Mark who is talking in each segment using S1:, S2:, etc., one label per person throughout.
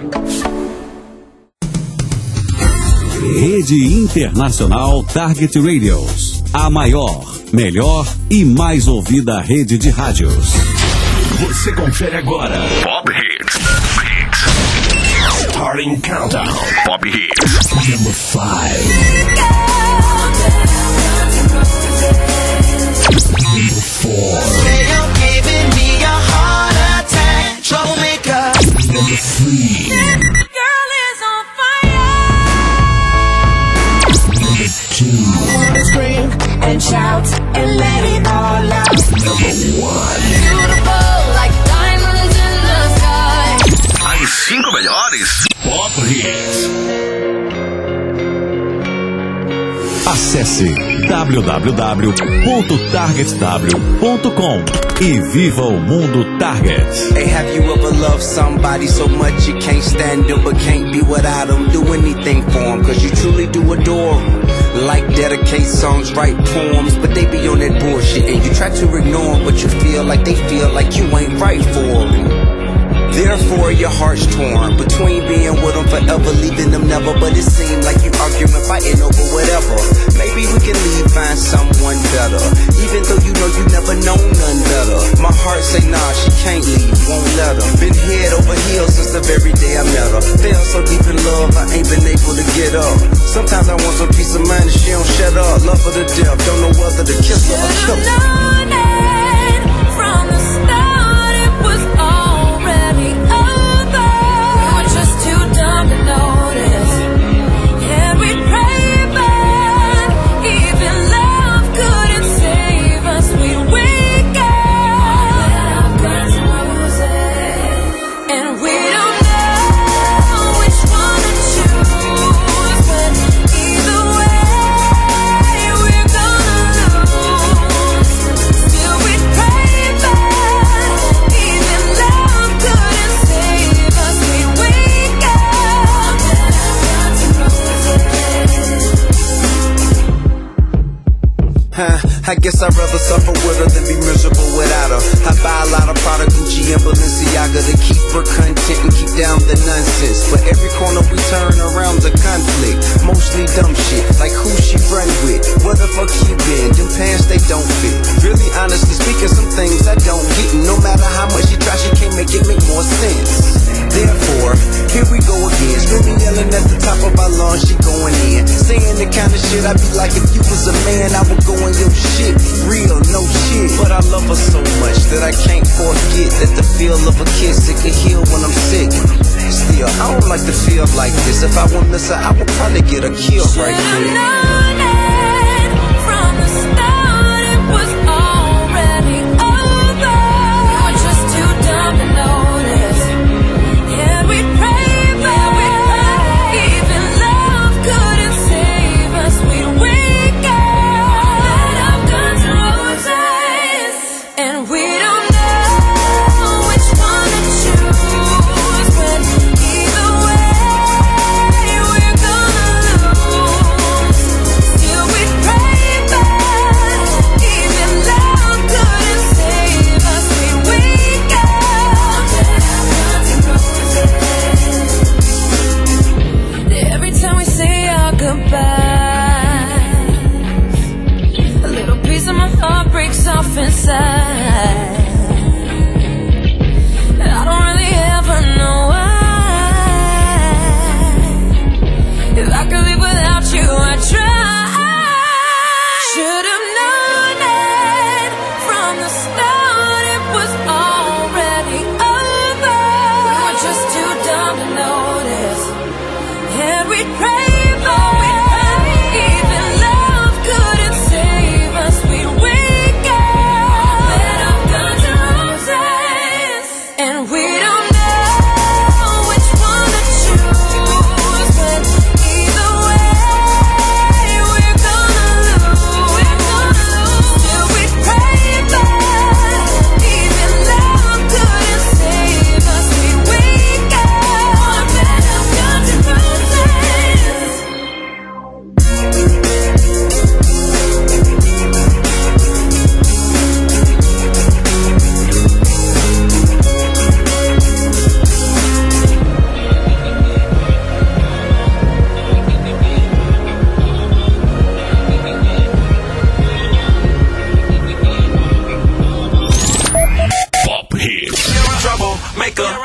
S1: Rede Internacional Target Radios. A maior, melhor e mais ouvida rede de rádios.
S2: Você confere agora Pop Hits. Starting Countdown. Pop Hits. Number 5. Number 4.
S3: They are giving me a heart attack. Troublemaker.
S2: Number 3.
S3: Girl is on fire.
S2: Number 2.
S3: Scream and shout and let it all out.
S2: Number 1.
S3: Beautiful like diamonds in the sky.
S2: As 5 melhores Pop Hits.
S1: Acesse www.targetw.com e viva o mundo Target.
S4: Hey, have you ever loved somebody so much you can't stand them but can't be without them? Do anything for them cause you truly do adore them. Like dedicate songs, write poems, but they be on that bullshit and you try to ignore them, but you feel like they feel like you ain't right for them. Therefore your heart's torn between being with them forever, leaving them never. But it seems like you arguing, fighting over whatever. Maybe we can leave, find someone better, even though you know you never known none better. My heart say nah, she can't leave, won't let her. Been head over heels since the very day I met her. Fell so deep in love, I ain't been able to get up. Sometimes I want some peace of mind and she don't shut up. Love her to death, don't know whether to kiss her or kill her.
S3: From the start it was already over. We were just too dumb to notice. Yeah, we prayed, but even love couldn't save us. We weakened, and we don't know which one to choose. But either way, we're gonna lose. Still we pray, but even love couldn't save us. We weakened.
S4: I guess I'd rather suffer with her than be miserable without her. I buy a lot of Prada, Gucci, and Balenciaga to keep her content and keep down the nonsense. But every corner we turn around's a conflict. Mostly dumb shit, like who she run with. Where the fuck you been? Them pants, they don't fit. Really, honestly speaking, some things I don't get. And no matter how much she tries, she can't make it make more sense. Therefore, here we go again. Screaming, yelling at the top of our lungs, she going in. Saying the kind of shit I'd be like, if you was a man, I would go in your shit. Real, no shit. But I love her so much that I can't forget that the feel of a kiss, it can heal when I'm sick. Still, I don't like to feel like this. If I would miss her, I would probably get her killed right quick.
S3: From the start it was already over. We were just too dumb to notice. Yeah, we prayed, but even love couldn't save us. We weakened, let our guns roses, and we don't know which one to choose. But either way, we're gonna lose.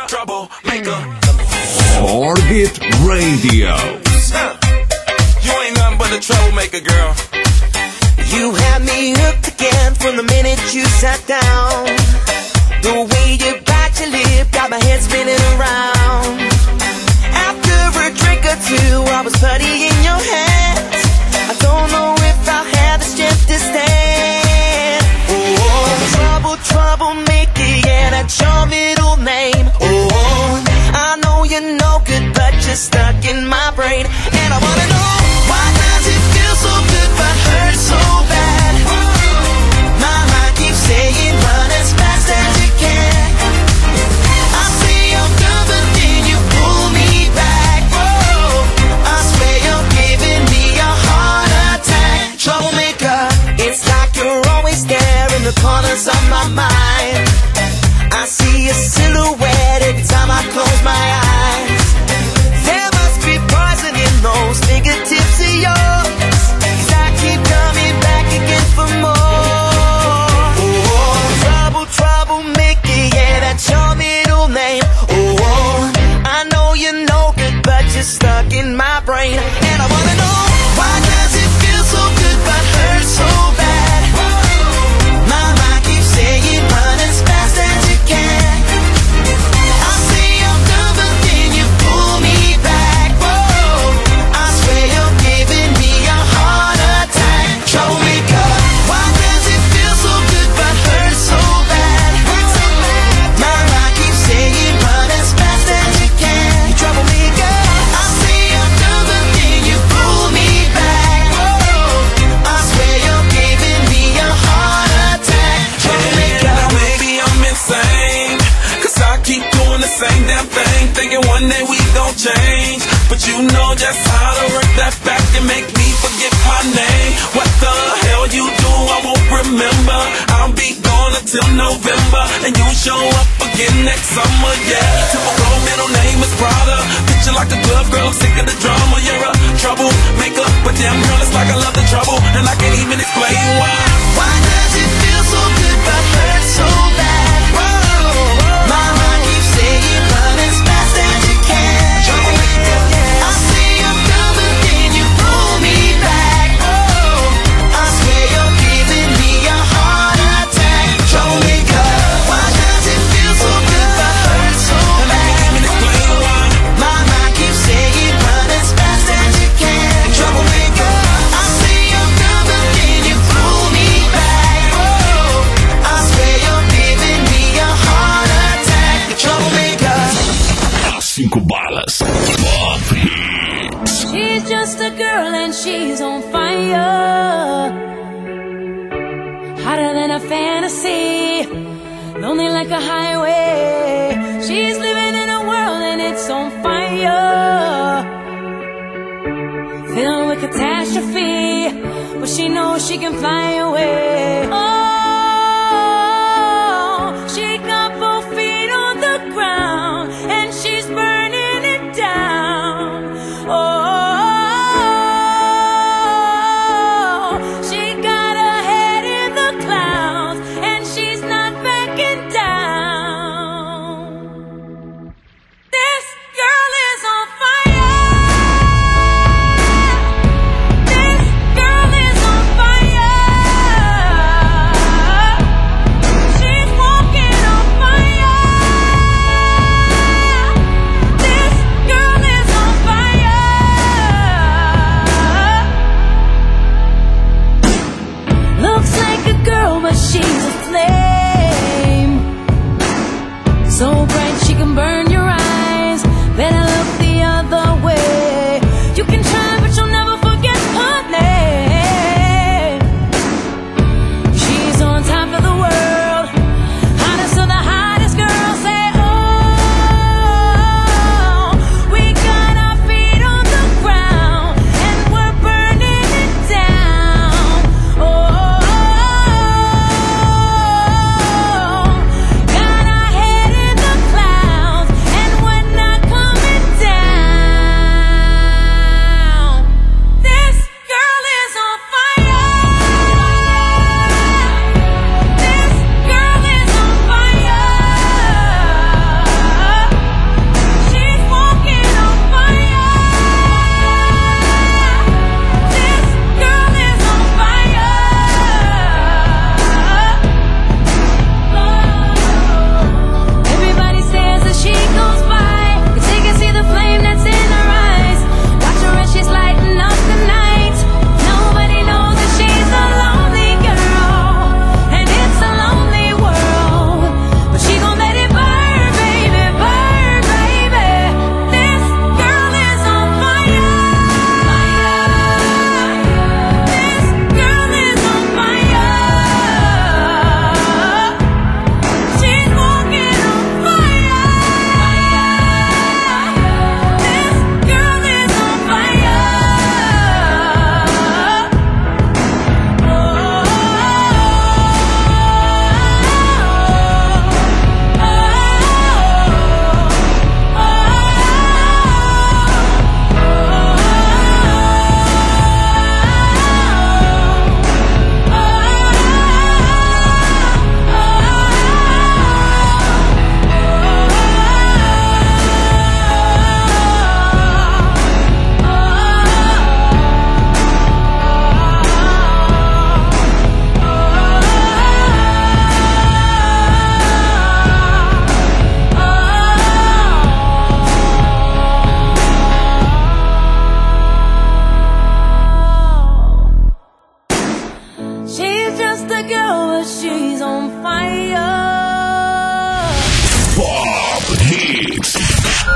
S2: troublemaker.
S1: Orbit Radio.
S2: You ain't nothing but a troublemaker, girl.
S5: You had me hooked again from the minute you sat down. The way you bite your lip got my head spinning around. After a drink or two, I was putty in your hands. I don't know if I'll have the strength to stand. Oh, troublemaker, yeah, that's your middle name. Oh, I know you're no good, but you're stuck in my brain. And I wanna know, why does it feel so good but hurt so bad? My mind keeps saying run as fast as you can. I say I'm done, but then you pull me back. Oh, I swear you're giving me a heart attack. Troublemaker, it's like you're always there in the corners of my mind. I see a silhouette every time I close my eyes. There must be poison in those fingertips of yours, 'cause I keep coming back again for more. Oh, troublemaker, yeah, that's your middle name. Oh, I know you're no good, but you're stuck in my brain. And I wanna know, why does it feel so good but hurt so bad? My mind keeps saying run as fast as you can. I say I'm done, but then you pull me back. Whoa, I swear you're giving me a heart attack. Troublemaker, why does it feel so good but hurt so bad? My mind keeps saying run as fast as you can. Troublemaker, I say I'm done, but then you pull me back. Whoa, I swear you're giving me a heart attack. Troublemaker.
S2: Now maybe I'm insane, 'cause I keep doing the same damn thing, thinking one day we gon' change. But you know just how to work that back and make me forget my name. What the hell you do, I won't remember. I'll be gone until November, and you show up again next summer, yeah. Typical middle name is Prada. Picture like a glove girl, I'm sick of the drama. You're a troublemaker, but damn girl, it's like I love the trouble, and I can't even explain why.
S5: Why does it feel so good but hurt so bad? My mind keeps saying run as fast as you can. I say I'm done, but then you pull me back. Oh, I swear you're giving me a heart attack. Troublemaker, why does it feel so good but hurt so bad? My mind keeps saying run as fast as you can. Troublemaker, I say I'm done, but then you pull me back. Oh, I swear you're giving me a heart attack. Troublemaker.
S1: 5 balas. Pop Hits.
S3: She's just a girl and she's on fire, hotter than a fantasy, lonely like a highway. She's living in a world and it's on fire, filled with catastrophe, but she knows she can fly away. Oh, she got 4 feet on the ground and she's burning it down. Oh, she got her head in the clouds and she's not backing down. This girl is on fire. This girl is on fire.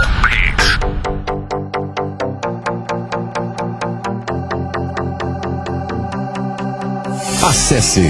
S1: Acesse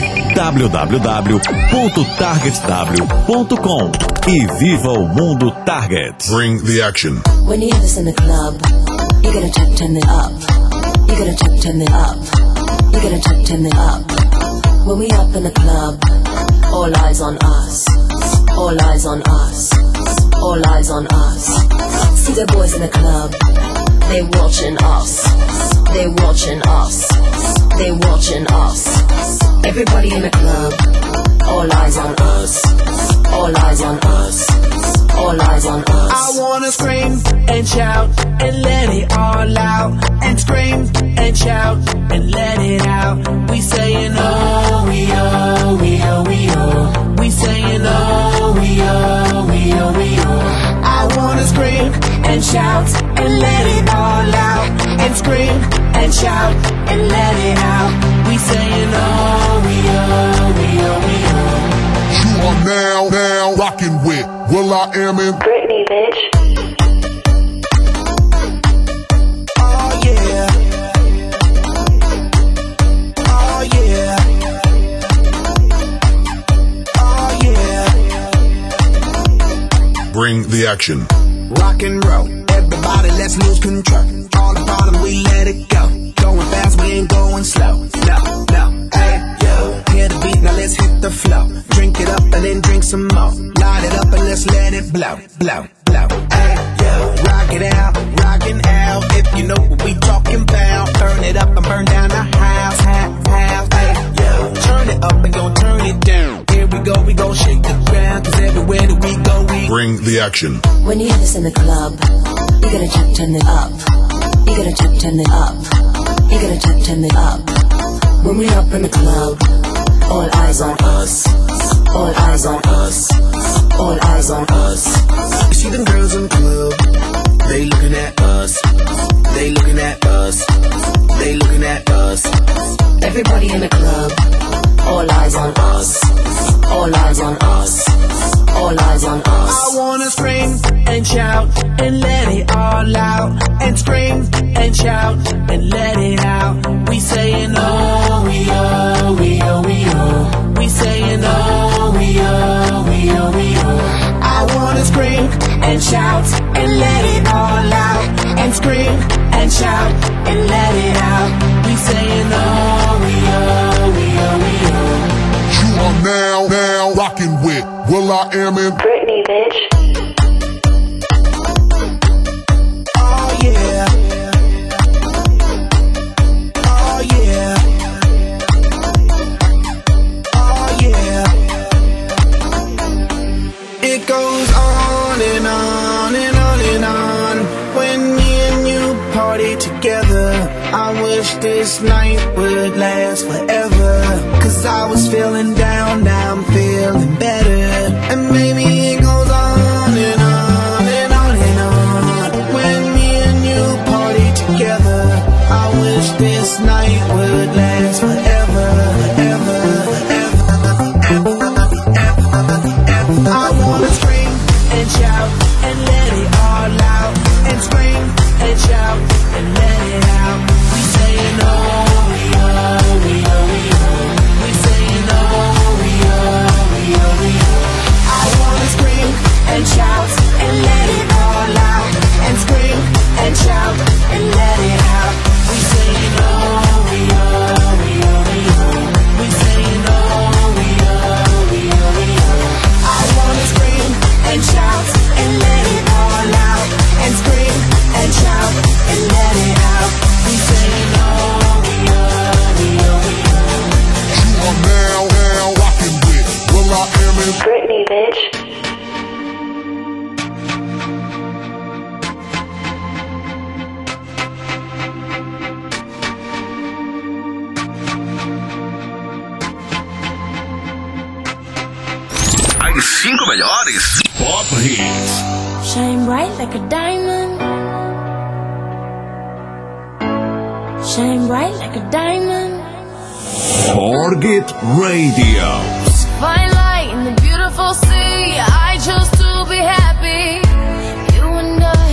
S1: www.targetw.com e viva o mundo Target.
S6: Bring the action.
S7: When you hear this in the club, you gotta turn it up. You gotta turn it up. You gotta turn it up. When we up in the club, all eyes on us. All eyes on us. All eyes on us. See the boys in the club, they watching us. They watching us. They watching us. Everybody in the club, all eyes on us. All eyes on us. All eyes on us.
S5: I wanna scream and shout and let it all out. And scream and shout and let it out. We saying oh, we oh, we oh, we oh. We saying oh, we oh, we oh, we oh. I wanna scream and shout and let it all out. And scream and shout and let it out. We saying oh, we oh, we oh, we oh.
S6: You are now rocking with will.i.am in
S7: Britney, bitch.
S5: Oh yeah. Oh yeah. Oh yeah.
S6: Bring the action.
S5: Rock and roll, everybody let's lose control. All the bottom we let it go. Going fast, we ain't going slow. No, hey yo. Hear the beat, now let's hit the flow. Drink it up and then drink some more. Light it up and let's let it blow, blow, blow. Hey yo, rock it out, rockin' out. If you know what we talking about, burn it up and burn down the house, house. Hey yo, turn it up and gon' turn it down. Here we go shake the ground. 'Cause everywhere that we go, we
S6: bring the action.
S7: When you hear this in the club, you gotta turn it up. You gotta turn it up. You gotta turn it up. When we up in the club, all eyes on us. All eyes on us. All eyes on us.
S5: You see them girls in the club, they looking at us. They looking at us. They looking at us.
S7: Everybody in the club, all eyes on us. All eyes on us. All eyes on us.
S5: I wanna scream and shout and let it all out. And scream and shout and let it out. We saying oh, we oh, we oh, we oh. We saying oh, we oh, we oh, we oh. I wanna scream and shout and let it all out. And scream and shout and let it out. We saying oh, we oh, we oh, we oh.
S6: You are now rocking with will.i.am in
S7: Britney, bitch.
S5: Oh yeah. Oh yeah. Oh yeah. It goes on and on and on and on. When me and you party together, I wish this night would last forever. 'Cause I was feeling down, now I'm feeling better. And maybe it goes on and on and on and on. When me and you party together, I wish this night would last forever, forever, forever, forever. I wanna scream and shout and let it all out. And scream and shout and let it out. We saying oh, we oh, we oh, we oh. We saying oh, we oh, we oh, we oh. I wanna scream and shout and let it all out. And scream and shout and let it out. We saying oh, we oh, we oh, we oh. We saying oh, we oh, we oh, we oh. I wanna scream and shout and let it all out. And scream and shout and let it out. We saying oh, we oh, we oh, we oh.
S6: You are now rocking with will.i.am in
S7: Britney, bitch.
S2: As 5 melhores Pop Hits.
S3: Shine bright like a diamond. Shine bright like a diamond.
S1: Target Radio.
S3: Fine light in the beautiful sea. I chose to be happy. You and I.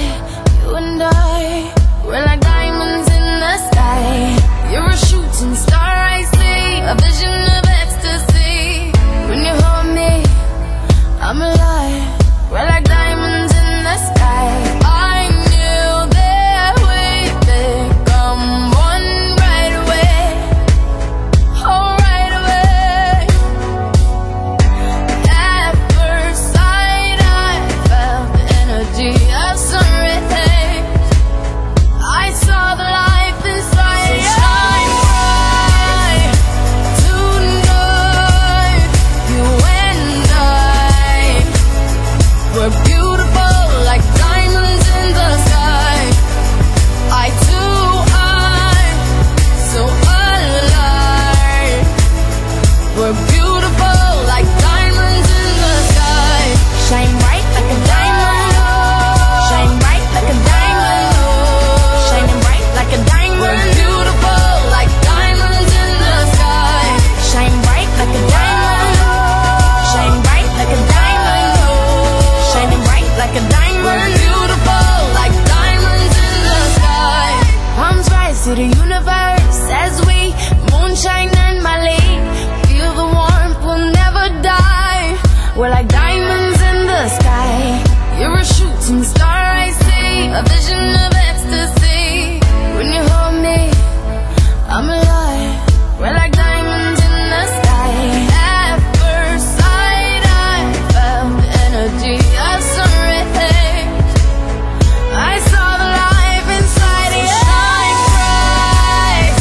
S3: to the universe as we moonshine and Mali. Feel the warmth, we'll never die. We're like diamonds in the sky. You're a shooting star, I see. A vision of ecstasy. When you hold me, I'm alive. We're like diamonds in the sky. At first sight, I felt the energy of sunrise. I saw the life inside you. Shine bright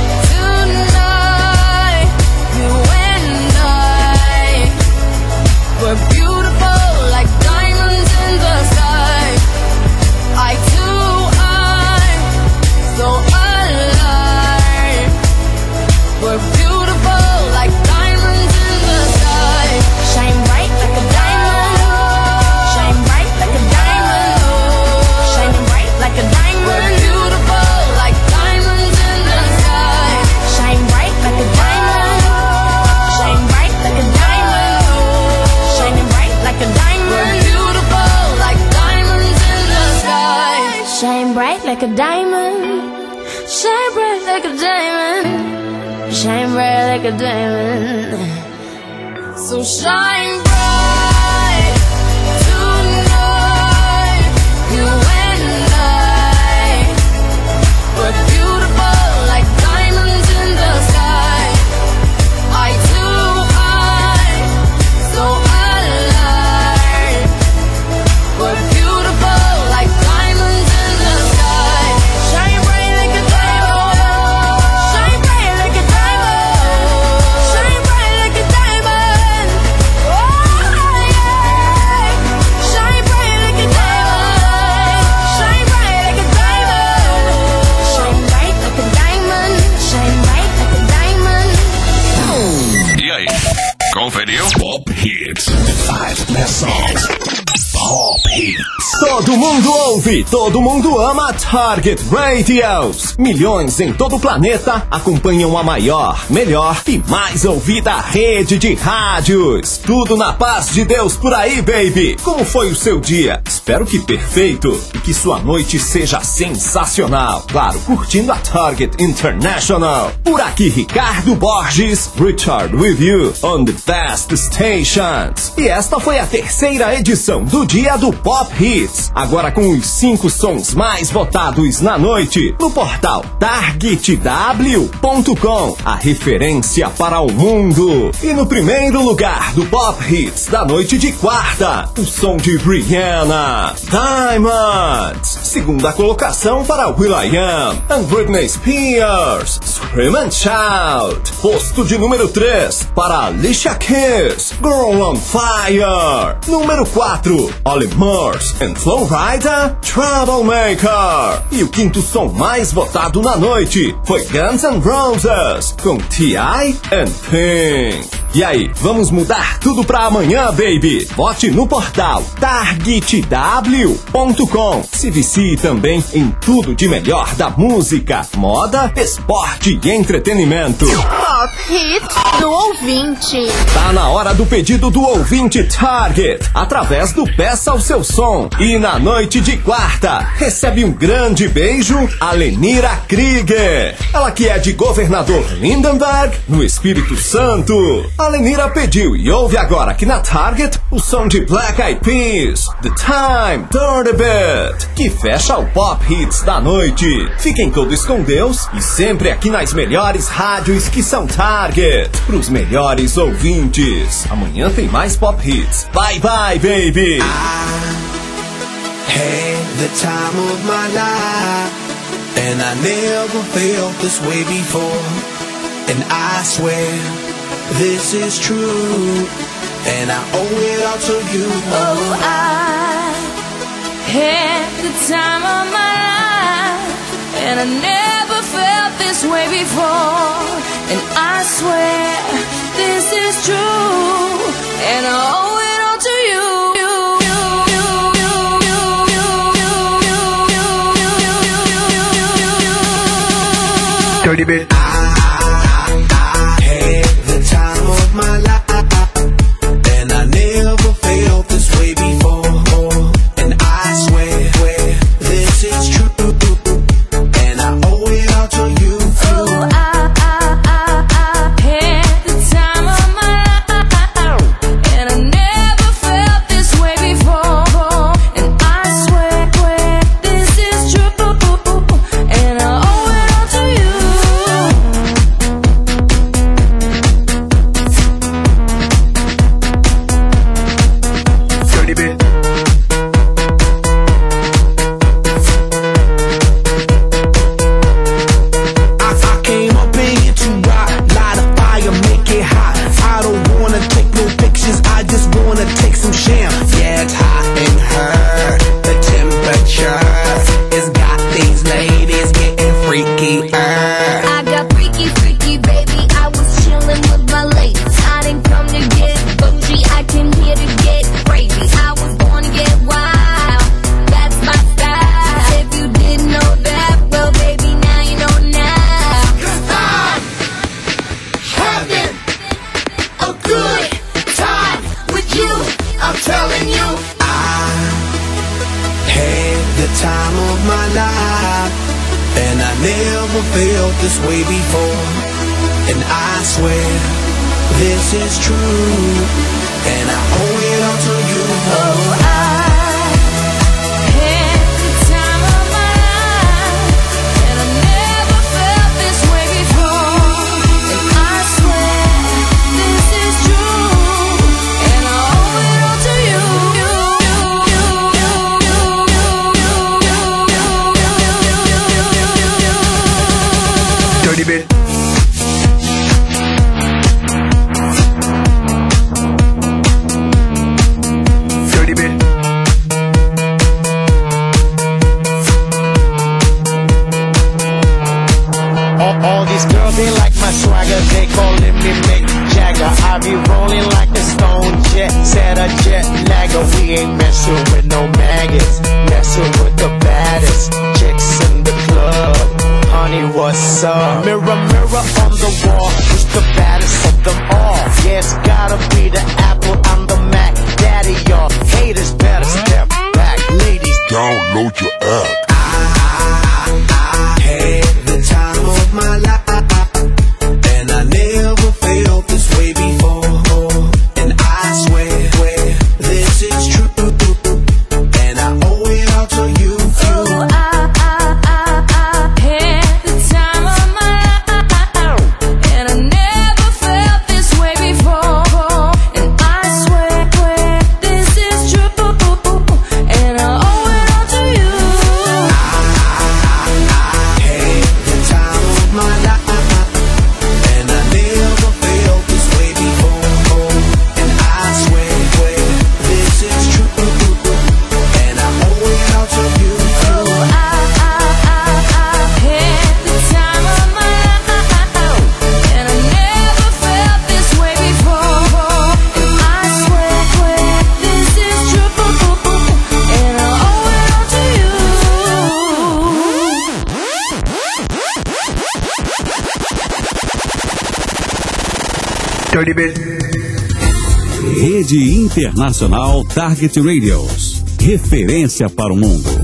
S3: tonight. You and I, we're beautiful like diamonds in the sky. I too, I'm so alive. We're beautiful like diamonds in the sky. Shine bright like a diamond. Shine bright like a diamond. Shining bright like a diamond. We're beautiful like diamonds in the sky. Shine bright like a diamond. Shine bright like a diamond. Shining bright like a diamond. We're beautiful like diamonds in the sky. Shine bright like a diamond. Shine bright like a diamond. Shine bright like a diamond. So shine bright tonight. You and I, we're beautiful like diamonds in the sky. I too, I'm so alive. We're beautiful like diamonds in the sky. Shine bright like a diamond. Shine bright like a diamond. Shine bright like a diamond. Oh yeah. Shine bright like a diamond. Shine bright like a diamond. Shine bright like a diamond. Shine bright like a diamond.
S8: E aí, conferiu?
S9: Pop Hits. 5 best songs. Pop Hits. Todo mundo ouve, todo mundo ama Target Radios. Milhões em todo o planeta acompanham a maior, melhor e mais ouvida rede de rádios. Tudo na paz de Deus por aí, baby. Como foi o seu dia? Espero que perfeito e que sua noite seja sensacional. Claro, curtindo a Target International. Por aqui, Ricardo Borges, Richard with you on the best stations. E esta foi a terceira edição do Dia do Pop Hits. Agora com os 5 sons mais votados na noite no portal targetw.com, a referência para o mundo. E no primeiro lugar do Pop Hits da noite de quarta, o som de Rihanna, Diamonds. Segunda colocação para will.i.am and Britney Spears, Scream and Shout. Posto de número 3 para Alicia Keys, Girl on Fire. Número 4, Olly Murs and Flow Rida, Troublemaker. E o quinto som mais votado na noite foi Guns N' Roses com T.I. and Pink. E aí, vamos mudar tudo pra amanhã, baby? Vote no portal targetw.com. Se vicie também em tudo de melhor da música, moda, esporte e entretenimento.
S3: Pop Hits do ouvinte.
S9: Tá na hora do pedido do ouvinte Target, através do Peça o Seu Som. E na noite de quarta, recebe um grande beijo a Lenira Krieger. Ela que é de Governador Lindenberg, no Espírito Santo. A Lenira pediu e ouve agora aqui na Target o som de Black Eyed Peas, The Time, Dirty Bit, que fecha o Pop Hits da noite. Fiquem todos com Deus e sempre aqui nas melhores rádios que são Target, pros melhores ouvintes. Amanhã tem mais Pop Hits. Bye bye, baby.
S4: Had the time of my life, and I never felt this way before. And I swear this is true, and I owe it all to you.
S3: Oh, I had the time of my life, and I never felt this way before. And I swear this is true, and I owe it all to you.
S4: Dirty bit. I had the time of my life, and I never felt this way before. And I swear this is true, and I owe it all to time of my life, and I never felt this way before. And I swear this is true, and I owe it all to you.
S3: Oh, I had the time of my life, and I never felt this way before. And I swear this is true, and I owe it all to you.
S10: Dirty bit.
S11: All these girls, they like my swagger, they calling me Mick Jagger. I be rolling like a stone jet, set a jet lagger. We ain't messing with no maggots, messing with the baddest chicks in the club. Honey, what's up? Mirror, mirror on the wall, who's the baddest of them all? Yeah, it's gotta be the Apple, I'm the Mac Daddy, y'all haters better step back. Ladies,
S6: download your app.
S4: I had the time of my life, and I never felt this way before. And I swear this is true, and I owe it all to you.
S3: Oh, I had the time of my life, and I never felt this way before. And I swear this is true, and I owe it all to you.
S10: Dirty bit.
S1: Rede Internacional Target Radios. Referência para o mundo.